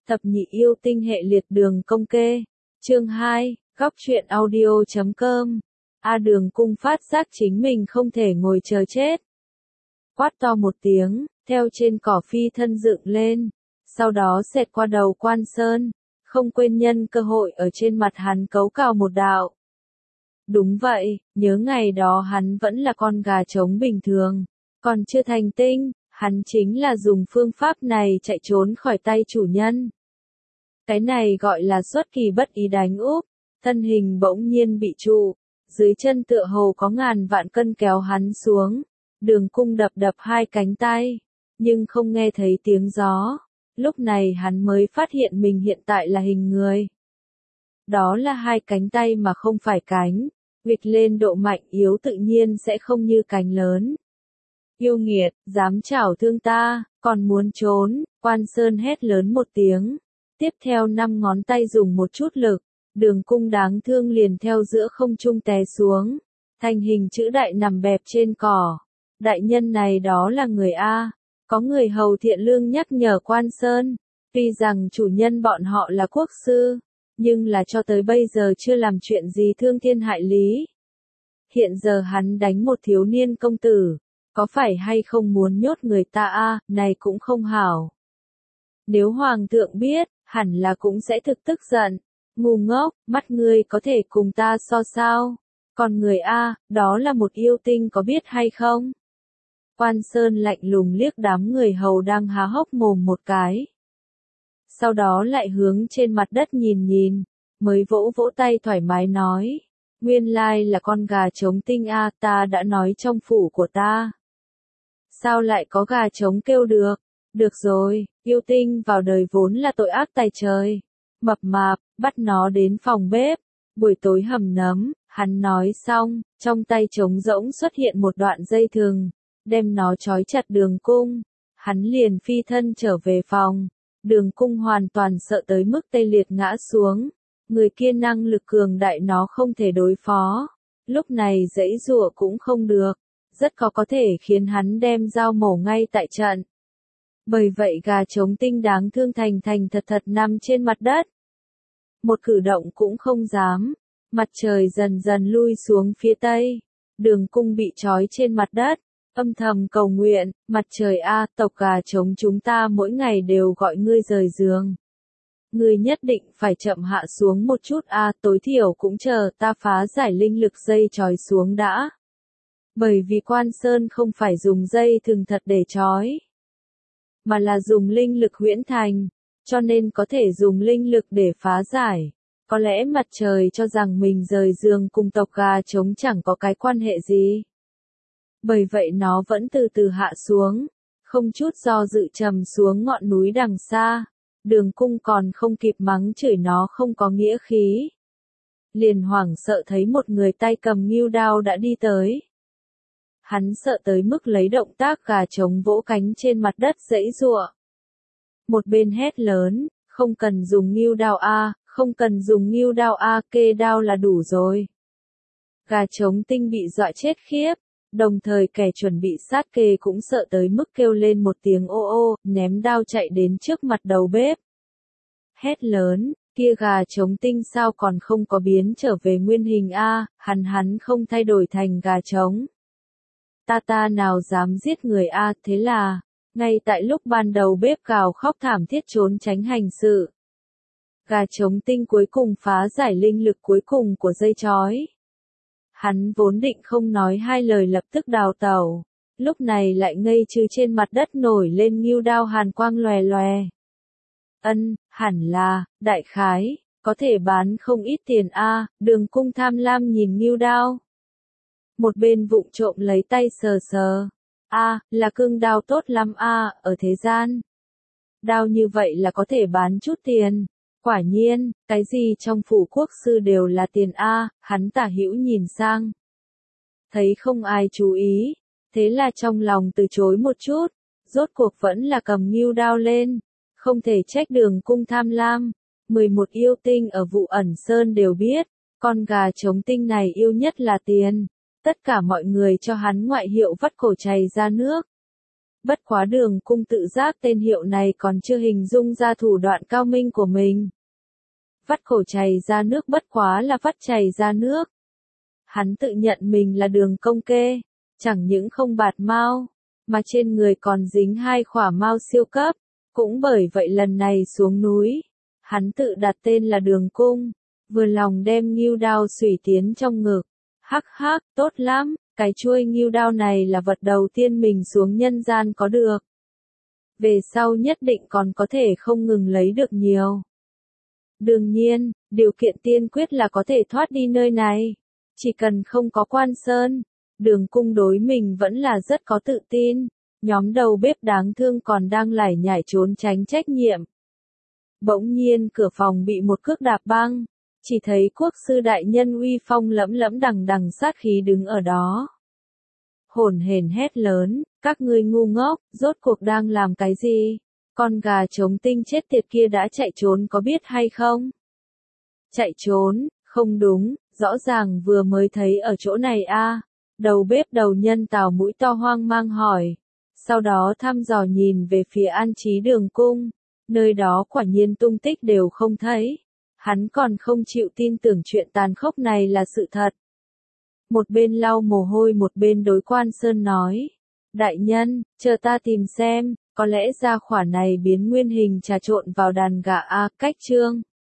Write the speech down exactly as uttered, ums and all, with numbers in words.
Thập nhị yêu tinh hệ liệt đường công kê. Chương hai, góc truyện audio chấm com. A Đường Cung phát giác chính mình không thể ngồi chờ chết. Quát to một tiếng, theo trên cỏ phi thân dựng lên, sau đó xẹt qua đầu Quan Sơn, không quên nhân cơ hội ở trên mặt hắn cấu cào một đạo. Đúng vậy, nhớ ngày đó hắn vẫn là con gà trống bình thường, còn chưa thành tinh, hắn chính là dùng phương pháp này chạy trốn khỏi tay chủ nhân. Cái này gọi là xuất kỳ bất ý đánh úp, thân hình bỗng nhiên bị trụ, dưới chân tựa hồ có ngàn vạn cân kéo hắn xuống. Đường Cung đập đập hai cánh tay, nhưng không nghe thấy tiếng gió. Lúc này hắn mới phát hiện mình hiện tại là hình người. Đó là hai cánh tay mà không phải cánh, vịt lên độ mạnh yếu tự nhiên sẽ không như cánh lớn. Yêu nghiệt, dám chảo thương ta, còn muốn trốn, Quan Sơn hét lớn một tiếng. Tiếp theo năm ngón tay dùng một chút lực, Đường Cung đáng thương liền theo giữa không trung té xuống, thành hình chữ đại nằm bẹp trên cỏ. Đại nhân này đó là người A, có người hầu thiện lương nhắc nhở Quan Sơn, tuy rằng chủ nhân bọn họ là quốc sư, nhưng là cho tới bây giờ chưa làm chuyện gì thương thiên hại lý. Hiện giờ hắn đánh một thiếu niên công tử, có phải hay không muốn nhốt người ta A, này cũng không hảo. Nếu hoàng thượng biết, hẳn là cũng sẽ thực tức giận. Ngu ngốc, mắt ngươi có thể cùng ta so sao? Còn người A, đó là một yêu tinh có biết hay không? Quan Sơn lạnh lùng liếc đám người hầu đang há hốc mồm một cái. Sau đó lại hướng trên mặt đất nhìn nhìn, mới vỗ vỗ tay thoải mái nói. Nguyên lai là con gà trống tinh A, ta đã nói trong phủ của ta. Sao lại có gà trống kêu được? Được rồi, yêu tinh vào đời vốn là tội ác tày trời. Mập mạp, bắt nó đến phòng bếp. Buổi tối hầm nấm, hắn nói xong, trong tay trống rỗng xuất hiện một đoạn dây thừng, đem nó trói chặt Đường Cung. Hắn liền phi thân trở về phòng. Đường Cung hoàn toàn sợ tới mức tê liệt ngã xuống. Người kia năng lực cường đại nó không thể đối phó. Lúc này giãy giụa cũng không được. Rất có có thể khiến hắn đem dao mổ ngay tại trận. Bởi vậy gà trống tinh đáng thương thành thành thật thật nằm trên mặt đất. Một cử động cũng không dám. Mặt trời dần dần lui xuống phía tây. Đường Cung bị trói trên mặt đất. Âm thầm cầu nguyện, mặt trời A, tộc gà trống chúng ta mỗi ngày đều gọi ngươi rời giường. Ngươi nhất định phải chậm hạ xuống một chút A, tối thiểu cũng chờ ta phá giải linh lực dây trói xuống đã. Bởi vì Quan Sơn không phải dùng dây thừng thật để trói, mà là dùng linh lực huyễn thành, cho nên có thể dùng linh lực để phá giải. Có lẽ mặt trời cho rằng mình rời giường cùng tộc gà trống chẳng có cái quan hệ gì. Bởi vậy nó vẫn từ từ hạ xuống, không chút do dự trầm xuống ngọn núi đằng xa. Đường Cung còn không kịp mắng chửi nó không có nghĩa khí. Liền hoảng sợ thấy một người tay cầm ngưu đao đã đi tới. Hắn sợ tới mức lấy động tác gà trống vỗ cánh trên mặt đất giãy giụa. Một bên hét lớn, không cần dùng ngưu đao A, không cần dùng ngưu đao A, kê đao là đủ rồi. Gà trống tinh bị dọa chết khiếp, đồng thời kẻ chuẩn bị sát kê cũng sợ tới mức kêu lên một tiếng ô ô, ném đao chạy đến trước mặt đầu bếp. Hét lớn, kia gà trống tinh sao còn không có biến trở về nguyên hình A, hắn hắn không thay đổi thành gà trống. Ta ta nào dám giết người A, thế là, ngay tại lúc ban đầu bếp gào khóc thảm thiết trốn tránh hành sự. Gà trống tinh cuối cùng phá giải linh lực cuối cùng của dây trói. Hắn vốn định không nói hai lời lập tức đào tẩu, lúc này lại ngây trừ trên mặt đất nổi lên ngưu đao hàn quang lòe lòe. Ân, hẳn là, đại khái, có thể bán không ít tiền A, Đường Cung tham lam nhìn ngưu đao. Một bên vụng trộm lấy tay sờ sờ. A, là cương đao tốt lắm A, ở thế gian. Đao như vậy là có thể bán chút tiền. Quả nhiên, cái gì trong phủ quốc sư đều là tiền A, hắn tả hữu nhìn sang. Thấy không ai chú ý, thế là trong lòng từ chối một chút, rốt cuộc vẫn là cầm ngưu đao lên. Không thể trách Đường Cung tham lam. mười một yêu tinh ở Vụ Ẩn Sơn đều biết, con gà trống tinh này yêu nhất là tiền. Tất cả mọi người cho hắn ngoại hiệu vắt cổ chảy ra nước. Bất quá Đường Cung tự giác tên hiệu này còn chưa hình dung ra thủ đoạn cao minh của mình. Vắt cổ chảy ra nước bất quá là vắt chảy ra nước. Hắn tự nhận mình là Đường Công Kê, chẳng những không bạt mao, mà trên người còn dính hai khỏa mao siêu cấp. Cũng bởi vậy lần này xuống núi, hắn tự đặt tên là Đường Cung, vừa lòng đem ngưu đao xủy tiến trong ngực. Hắc hắc, tốt lắm, cái chuôi ngưu đao này là vật đầu tiên mình xuống nhân gian có được. Về sau nhất định còn có thể không ngừng lấy được nhiều. Đương nhiên, điều kiện tiên quyết là có thể thoát đi nơi này. Chỉ cần không có Quan Sơn, Đường Cung đối mình vẫn là rất có tự tin. Nhóm đầu bếp đáng thương còn đang lải nhải trốn tránh trách nhiệm. Bỗng nhiên cửa phòng bị một cước đạp băng, chỉ thấy quốc sư đại nhân uy phong lẫm lẫm đằng đằng sát khí đứng ở đó. Hổn hển hét lớn, các ngươi ngu ngốc, rốt cuộc đang làm cái gì? Con gà trống tinh chết tiệt kia đã chạy trốn có biết hay không? Chạy trốn, không đúng, rõ ràng vừa mới thấy ở chỗ này a. Đầu bếp đầu nhân Tào mũi to hoang mang hỏi. Sau đó thăm dò nhìn về phía an trí Đường Cung, nơi đó quả nhiên tung tích đều không thấy. Hắn còn không chịu tin tưởng chuyện tàn khốc này là sự thật. Một bên lau mồ hôi một bên đối Quan Sơn nói. Đại nhân, chờ ta tìm xem, có lẽ gia khỏa này biến nguyên hình trà trộn vào đàn gà a. Cách chương